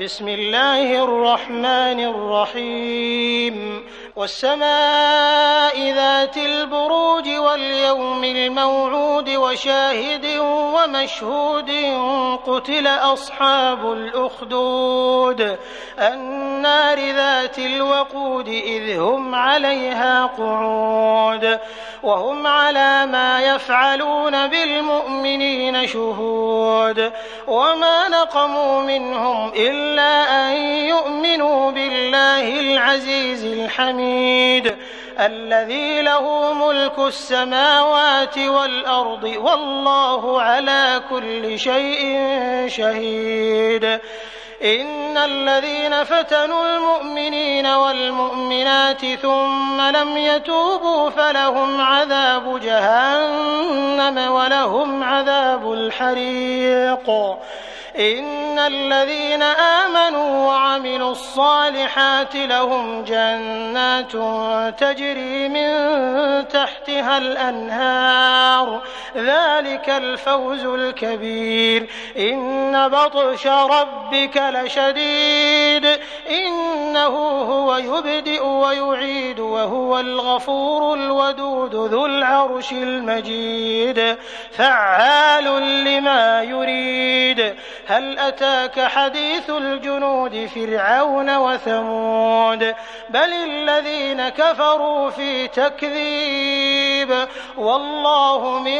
بسم الله الرحمن الرحيم والسماء ذات البروج واليوم الموعود وشاهد ومشهود قتل أصحاب الأخدود النار ذات الوقود إذ هم عليها قعود وهم على ما يفعلون بالمؤمنين شهود وما نقموا منهم إلا أن يؤمنوا بالله العزيز الحميد الذي له ملك السماوات والأرض والله على كل شيء شهيد إن الذين فتنوا المؤمنين والمؤمنات ثم لم يتوبوا فلهم عذاب جهنم ولهم عذاب الحريق إن الذين آمنوا وعملوا الصالحات لهم جنات تجري من تحتها الأنهار ذلك الفوز الكبير إن بطش ربك لشديد إنه هو يبدئ ويعيد وهو الغفور الودود ذو العرش المجيد فعال لما يريد هل أتاك حديث الجنود فرعون وثمود بل الذين كفروا في تكذيب والله من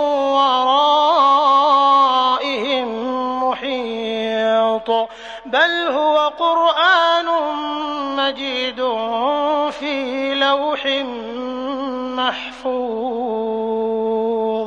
ورائهم محيط بل هو قرآن مجيد في لوح محفوظ.